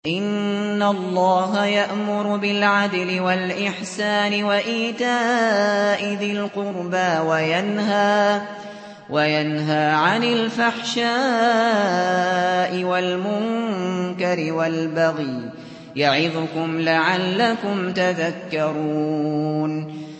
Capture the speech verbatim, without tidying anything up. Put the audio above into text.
إِنَّ اللَّهَ يَأْمُرُ بِالْعَدْلِ وَالْإِحْسَانِ وَإِيتَاءِ ذِي الْقُرْبَىٰ وَيَنْهَىٰ وَيَنْهَىٰ عَنِ الْفَحْشَاءِ وَالْمُنكَرِ وَالْبَغْيِ ۚ يَعِظُكُمْ لَعَلَّكُمْ تَذَكَّرُونَ